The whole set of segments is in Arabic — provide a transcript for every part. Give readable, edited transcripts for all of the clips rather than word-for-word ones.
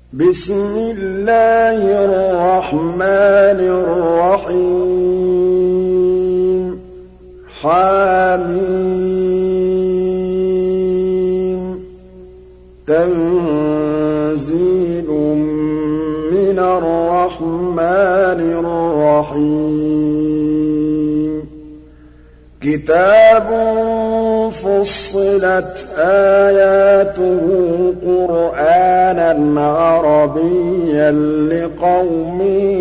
بسم الله الرحمن الرحيم حم تنزيل من الرحمن الرحيم كتاب فصلت آياته قرآنًا عربيًّا لقوم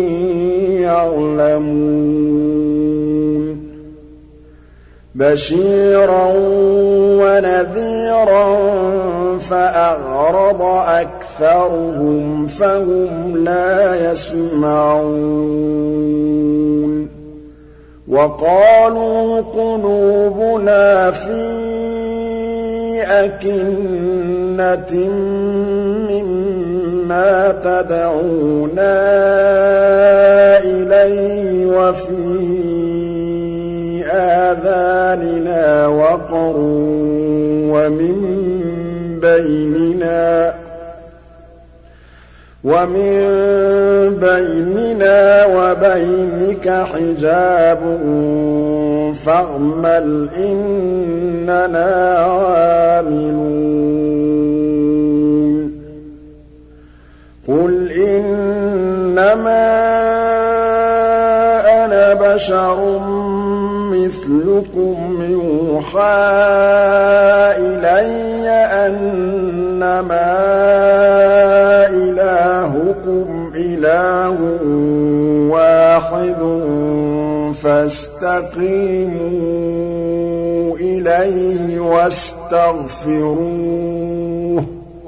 يعلمون بشيرًا ونذيرًا فأعرض أكثرهم فهم لا يسمعون وقالوا قلوبنا في أكنة مما تدعونا إليه وفي آذاننا وقر ومن بيننا وبينك حجاب فاعمل إننا عاملون قل إنما أنا بشر مثلكم يوحى إلي أنما إلهكم إله واحد فاستقيموا إليه واستغفروه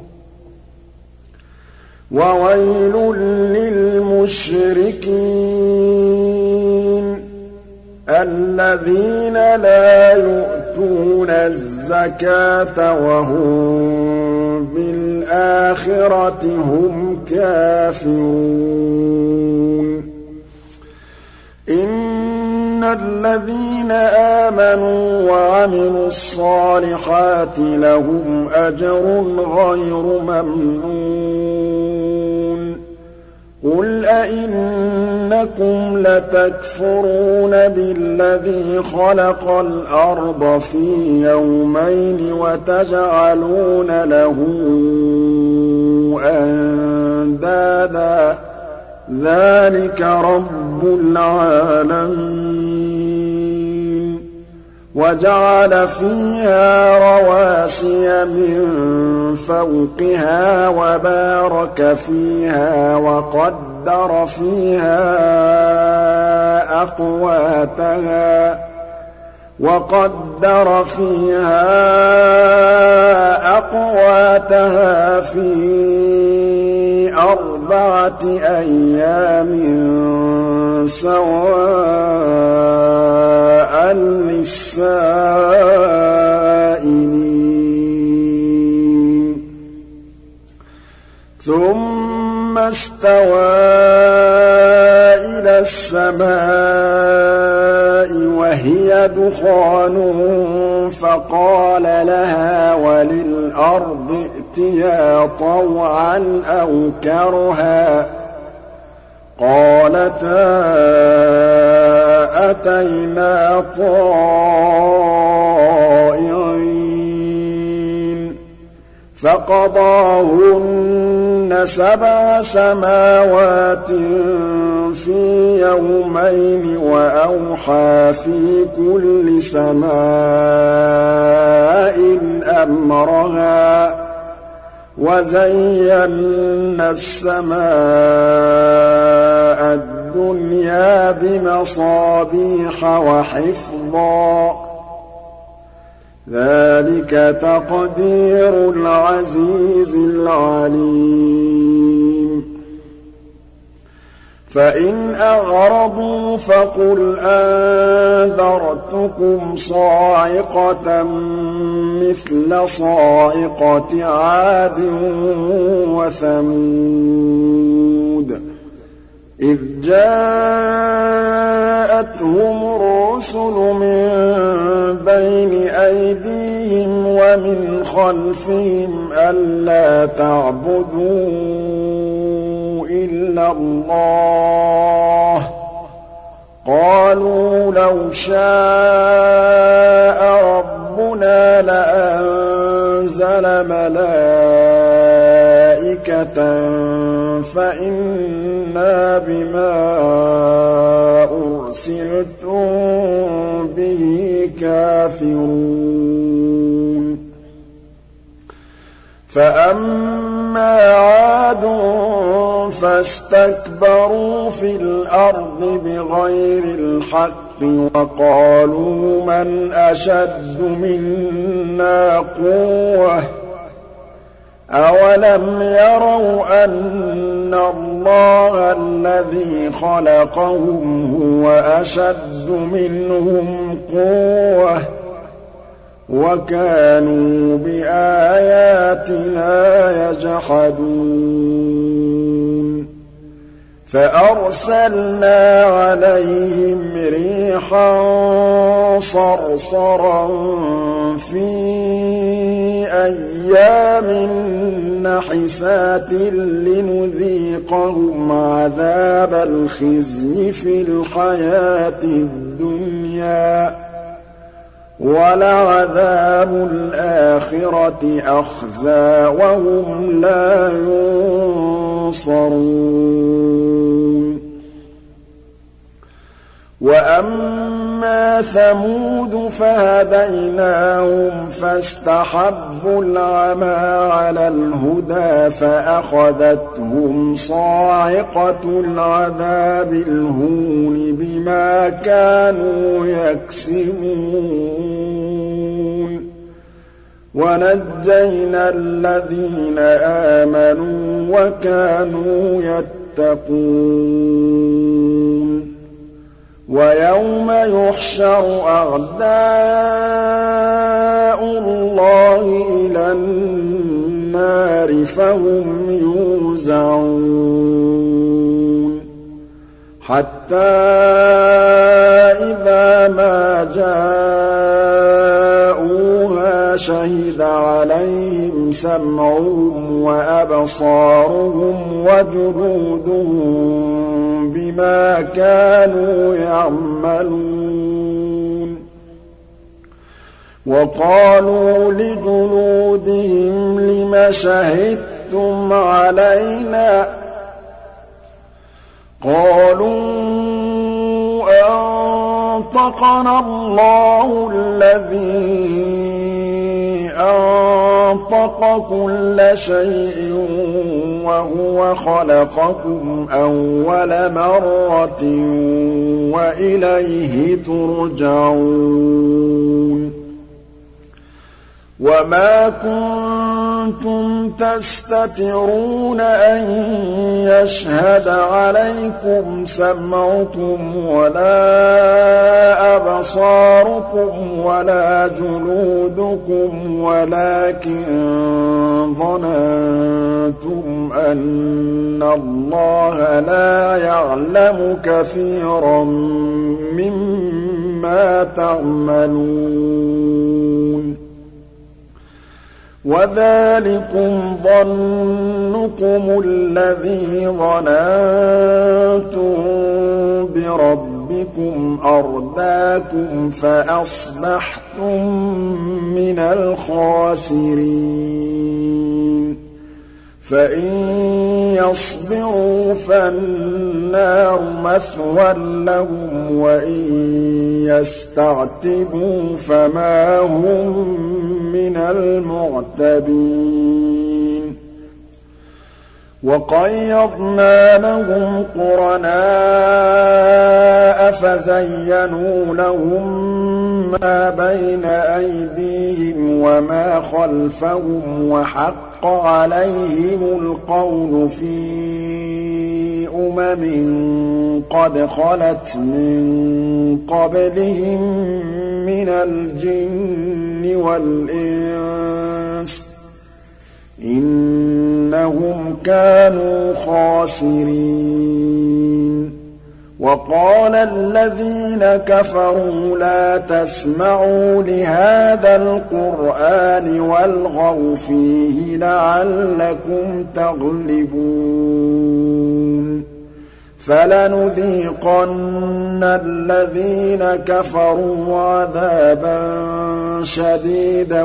وويل للمشركين الذين لا يؤتون الزكاة وهم بالآخرة هم كافرون إن الذين آمنوا وعملوا الصالحات لهم أجر غير ممنون قل أئنكم لتكفرون بالذي خلق الأرض في يومين وتجعلون له أندادا ذلك رب العالمين وجعل فيها رواسي من فوقها وبارك فيها وقدر فيها أقواتها في 4 أيام سواء للسائلين ثم استوى إلى السماء وهي دخان فقال لها وللأرض ائتيا طوعا أو كرها قالتا أتينا طائعين فقضاهن 7 سماوات في يومين وأوحى في كل سماء أمرها وزينا السماء الدنيا بمصابيح وحفظا ذلك تقدير العزيز العليم فإن أعرضوا فقل أنذرتكم صاعقة مثل صاعقة عاد وثمود إذ جاءتهم الرسل من بين أيديهم ومن خلفهم ألا تعبدوا اللَّهِ قَالُوا لَوْ شَاءَ رَبُّنَا لَأَنزَلَ مَلَائِكَةً فَإِنَّا بِمَا أُرْسِلْتُم بِهِ كَافِرُونَ فَأَمَّا عَادٌ فَاسْتَكْبَرُوا فِي الْأَرْضِ بِغَيْرِ الْحَقِّ وَقَالُوا مَنْ أَشَدُّ مِنَّا قُوَّةً ۖ أَوَلَمْ يَرَوْا أَنَّ اللَّهَ الَّذِي خَلَقَهُمْ هُوَ أَشَدُّ مِنْهُمْ قُوَّةً ۖ وَكَانُوا بِآيَاتِنَا يَجْحَدُونَ فَأَرْسَلْنَا عَلَيْهِمْ رِيحًا صَرْصَرًا فِي أَيَّامٍ نَّحِسَاتٍ لِّنُذِيقَهُمْ عَذَابَ الْخِزْيِ فِي الْحَيَاةِ الدُّنْيَا ۖ وَلَعَذَابُ الْآخِرَةِ أَخْزَىٰ وَهُمْ لَا يُنصَرُونَ وَأَمَّا ثَمُودُ فَهَدَيْنَاهُمْ فَاسْتَحَبُّوا الْعَمَىٰ عَلَى الْهُدَىٰ فَأَخَذَتْهُمْ صَاعِقَةُ الْعَذَابِ الْهُونِ بِمَا كَانُوا يَكْسِبُونَ وَنَجَّيْنَا الَّذِينَ آمَنُوا وَكَانُوا يَتَّقُونَ وَيَوْمَ يُحْشَرُ أَعْدَاءُ اللَّهِ إِلَى النَّارِ فَهُمْ يُوزَعُونَ حَتَّىٰ إِذَا مَا جَاءُوهَا شَهِدَ عَلَيْهِمْ سَمْعُهُمْ وَأَبْصَارُهُمْ وَجُلُودُهُم بِمَا كَانُوا يَعْمَلُونَ وَقَالُوا لِجُلُودِهِمْ لِمَ شَهِدتُّمْ عَلَيْنَا ۖ قَالُوا أَنطَقَنَا اللَّهُ الَّذِي أَنطَقَ كُلَّ شَيْءٍ وَهُوَ خَلَقَكُمْ أَوَّلَ مَرَّةٍ وَإِلَيْهِ تُرْجَعُونَ وَمَا كُنتُمْ تَسْتَتِرُونَ أَن يَشْهَدَ عَلَيْكُمْ سَمْعُكُمْ وَلَا أَبْصَارُكُمْ وَلَا جُلُودُكُمْ وَلَٰكِن ظَنَنتُمْ أَنَّ اللَّهَ لَا يَعْلَمُ كَثِيرًا مِّمَّا تَعْمَلُونَ وَذَٰلِكُمْ ظَنُّكُمُ الَّذِي ظَنَنتُم بِرَبِّكُمْ أَرْدَاكُمْ فَأَصْبَحْتُم مِّنَ الْخَاسِرِينَ فَإِن يَصْبِرُوا فَالنَّارُ مَثْوًى لَّهُمْ وَإِن يَسْتَعْتِبُوا فَمَا هُم مِّنَ الْمُعْتَبِينَ وَقَيَّضْنَا لَهُمْ قُرَنَاءَ فَزَيَّنُوا لَهُم مَّا بَيْنَ أَيْدِيهِمْ وَمَا خَلْفَهُمْ وَحَقَّ عَلَيْهِمُ الْقَوْلُ فِي قَدْ خَلَتْ مِن قَبْلِهِم مِّنَ الْجِنِّ وَالْإِنسِ ۖ إِنَّهُمْ كَانُوا خَاسِرِينَ وَقَالَ الَّذِينَ كَفَرُوا لَا تَسْمَعُوا لِهَٰذَا الْقُرْآنِ وَالْغَوْا فِيهِ لَعَلَّكُمْ تَغْلِبُونَ فَلَنُذِيقَنَّ الَّذِينَ كَفَرُوا عَذَابًا شَدِيدًا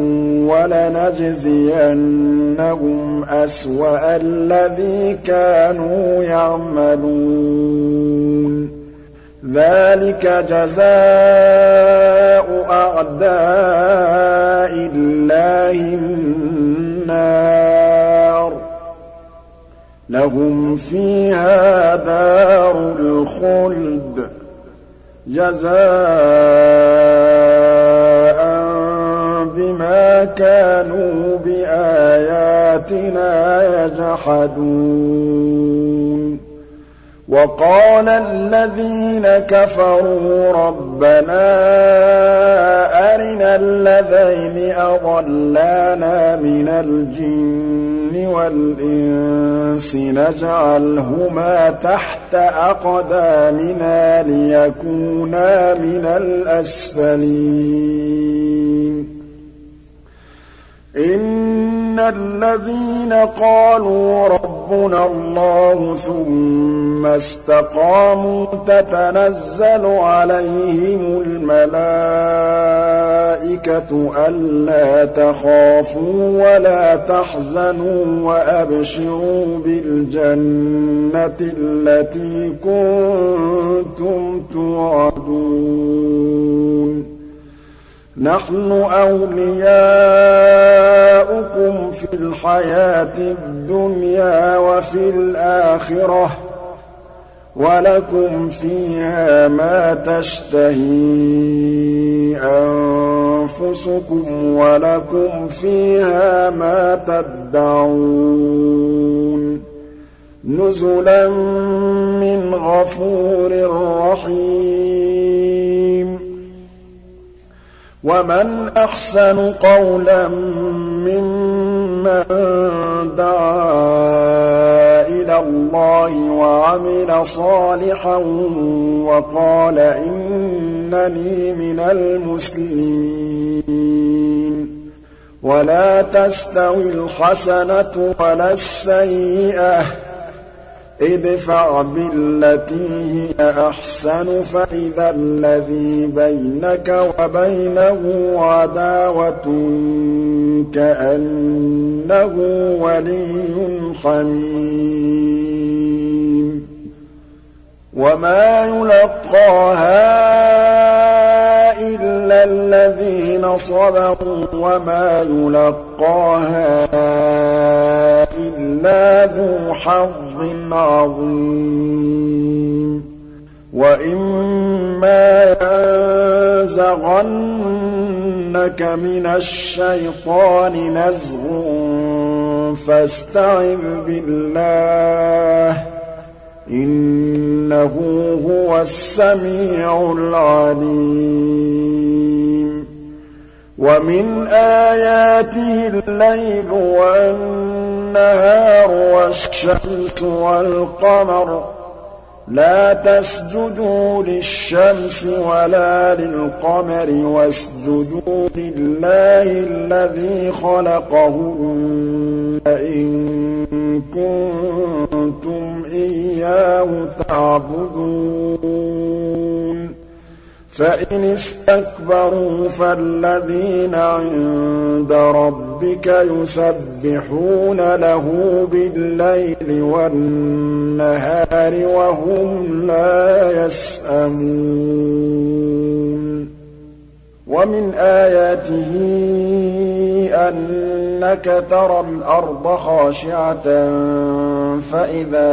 وَلَنَجْزِيَنَّهُمْ أَسْوَأَ الَّذِي كَانُوا يَعْمَلُونَ ذَلِكَ جَزَاءُ أَعْدَاءِ اللَّهِ النَّارُ لَهُمْ فِيهَا دَارُ الْخُلْدِ جَزَاءً بِمَا كَانُوا بِآيَاتِنَا يَجْحَدُونَ وَقَالَ الَّذِينَ كَفَرُوا رَبَّنَا أَرِنَا اللَّذَيْنِ أَضَلَّانَا مِنَ الْجِنِّ وَالْإِنسِ نَجْعَلْهُمَا تَحْتَ أَقْدَامِنَا لِيَكُونَا مِنَ الْأَسْفَلِينَ إِنَّ الَّذِينَ قَالُوا رَبُّنَا اللَّهُ ثُمَّ اسْتَقَامُوا تَتَنَزَّلُ عَلَيْهِمُ الْمَلَائِكَةُ أَلَّا تَخَافُوا وَلَا تَحْزَنُوا وَأَبْشِرُوا بِالْجَنَّةِ الَّتِي كُنتُمْ تُوعَدُونَ نَحْنُ أَوْلِيَاؤُكُمْ فِي الْحَيَاةِ الدُّنْيَا وَفِي الْآخِرَةِ ۖ وَلَكُمْ فِيهَا مَا تَشْتَهِي أَنفُسُكُمْ وَلَكُمْ فِيهَا مَا تَدَّعُونَ نُزُلًا مِّنْ غَفُورٍ رَّحِيمٍ وَمَنْ أَحْسَنُ قَوْلًا مِّمَّن دَعَا إِلَى اللَّهِ وَعَمِلَ صَالِحًا وَقَالَ إِنَّنِي مِنَ الْمُسْلِمِينَ وَلَا تَسْتَوِي الْحَسَنَةُ وَلَا السَّيِّئَةُ ادْفَعْ بِالَّتِي هِيَ أَحْسَنُ فَإِذَا الَّذِي بَيْنَكَ وَبَيْنَهُ عَدَاوَةٌ كَأَنَّهُ وَلِيٌّ حَمِيمٌ وَمَا يُلَقَّاهَا إِلَّا الَّذِينَ صَبَرُوا وَمَا يُلَقَّاهَا إِلَّا ذُو حَظٍّ عَظِيمٍ وَإِمَّا يَنزَغَنَّكَ مِنَ الشَّيْطَانِ نَزْغٌ فَاسْتَعِذْ بِاللَّهِ ۖ إِنَّهُ هُوَ السَّمِيعُ الْعَلِيمُ وَمِنْ آيَاتِهِ اللَّيْلُ وَالنَّهَارُ وَالشَّمْسُ وَالْقَمَرُ لَا تَسْجُدُوا لِلشَّمْسِ وَلَا لِلْقَمَرِ وَاسْجُدُوا لِلَّهِ الَّذِي خَلَقَهُنَّ إِن كُنتُمْ إِيَّاهُ تَعْبُدُونَ فَإِنِ اسْتَكْبَرُوا فَالَّذِينَ عِندَ رَبِّكَ يُسَبِّحُونَ لَهُ بِاللَّيْلِ وَالنَّهَارِ وَهُمْ لَا يَسْأَمُونَ وَمِنْ آيَاتِهِ أَنَّكَ تَرَى الْأَرْضَ خَاشِعَةً فَإِذَا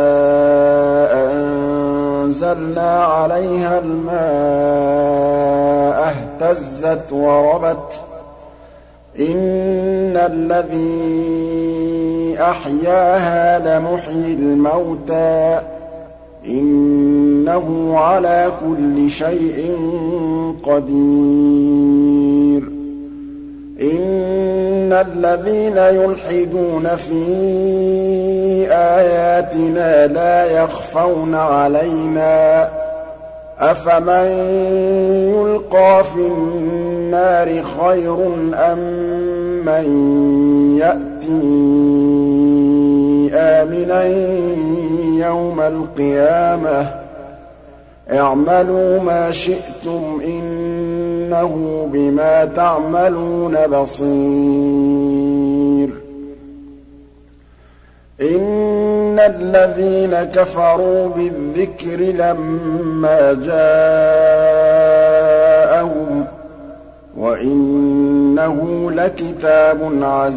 أَنزَلْنَا عَلَيْهَا الْمَاءَ اهْتَزَّتْ وَرَبَتْ ۚ إِنَّ الَّذِي أَحْيَاهَا لَمُحْيِي الْمَوْتَىٰ ۚ إِنَّهُ عَلَىٰ كُلِّ شَيْءٍ قَدِيرٌ إِنَّ الَّذِينَ يُلْحِدُونَ فِي آيَاتِنَا لَا يَخْفَوْنَ عَلَيْنَا ۗ أَفَمَن يُلْقَىٰ فِي النَّارِ خَيْرٌ أَم مَّن يَأْتِي آمِنًا يوم القيامة اعملوا ما شئتم إنه بما تعملون بصير إن الذين كفروا بالذكر لما جاءهم وإنه لكتاب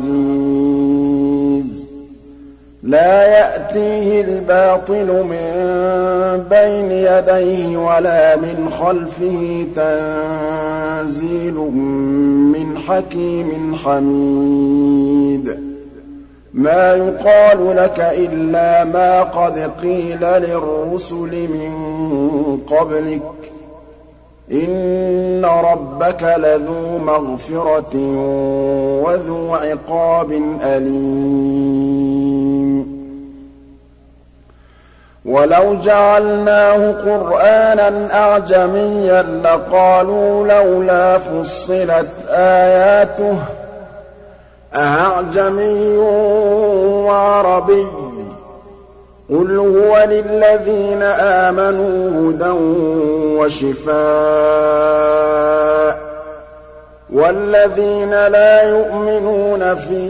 عزيز لا يأتيه الباطل من بين يديه ولا من خلفه تنزيل من حكيم حميد ما يقال لك إلا ما قد قيل للرسل من قبلك إن ربك لذو مغفرة وذو عقاب أليم ولو جعلناه قرآنا أعجميا لقالوا لولا فصلت آياته أأعجمي وعربي قل هو للذين آمنوا هدى وشفاء والذين لا يؤمنون في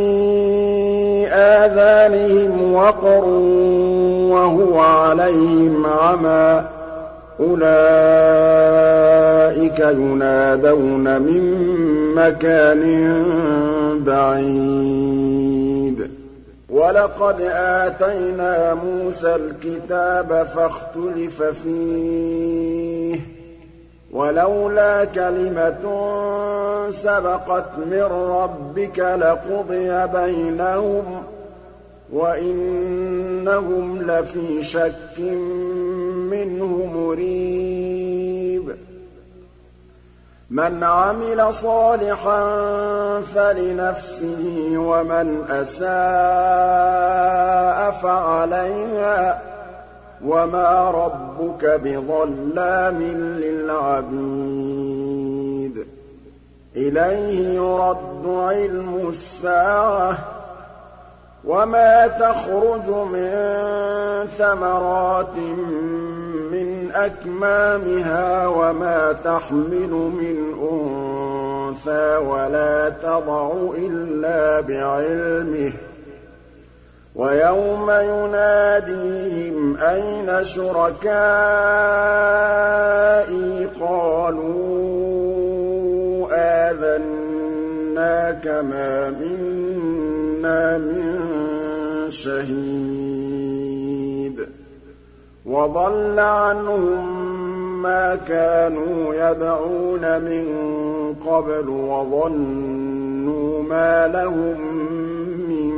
آذانهم وقر وهو عليهم عمى أولئك ينادون من مكان بعيد ولقد آتينا موسى الكتاب فاختلف فيه ولولا كلمة سبقت من ربك لقضي بينهم وإنهم لفي شك منه مريب من عمل صالحا فلنفسه ومن أساء فعليها وما ربك بظلام للعبيد إليه يرد علم الساعة وما تخرج من ثمرات من أكمامها وما تحمل من أنثى ولا تضع إلا بعلمه ويوم يناديهم أين شركائي قالوا آذناك ما منا من شهيد وضل عنهم ما كانوا يدعون من قبل وظنوا ما لهم من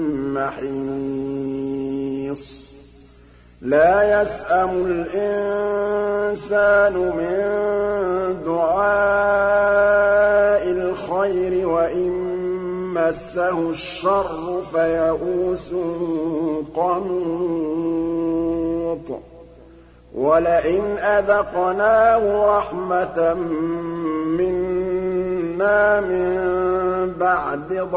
محيص لا يسأم الإنسان من دعاء الخير وإن مسه الشر فيئوس قنوط ولئن أذقناه رحمة منا من بعد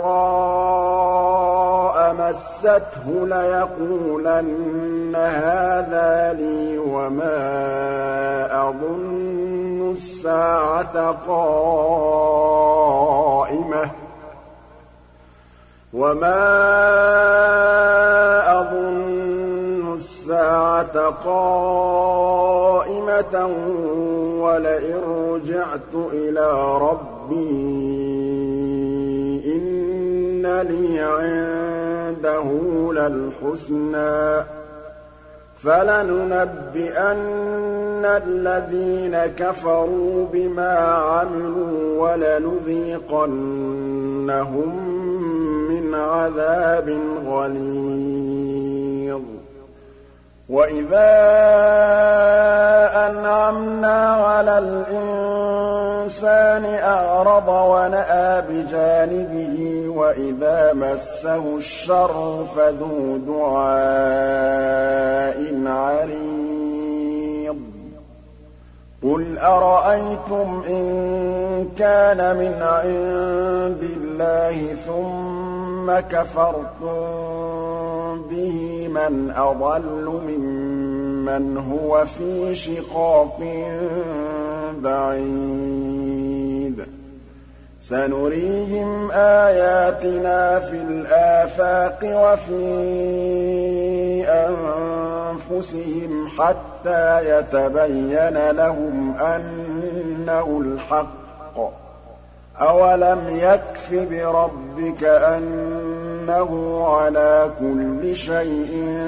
ضراء مسته ليقولن هذا لي وما أظن الساعة قائمة ولئن رجعت إلى ربي إن لي عنده للحسنى فلننبئن الذين كفروا بما عملوا ولنذيقنهم من عذاب غليظ وإذا أنعمنا على الإنسان أعرض ونأى بجانبه وإذا مسه الشر فذو دعاء عريض قل أرأيتم إن كان من عند الله ثم كفرتم به من أضل ممن هو في شقاق بعيد سنريهم آياتنا في الآفاق وفي أنفسهم حتى يتبين لهم أنه الحق أولم يكف بربك أنه على كل شيء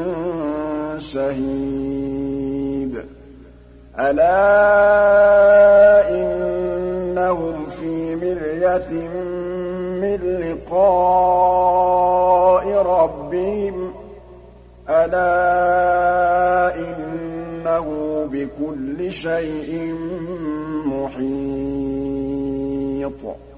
شهيد ألا إنهم في مرية من لقاء ربهم ألا إنه بكل شيء محيط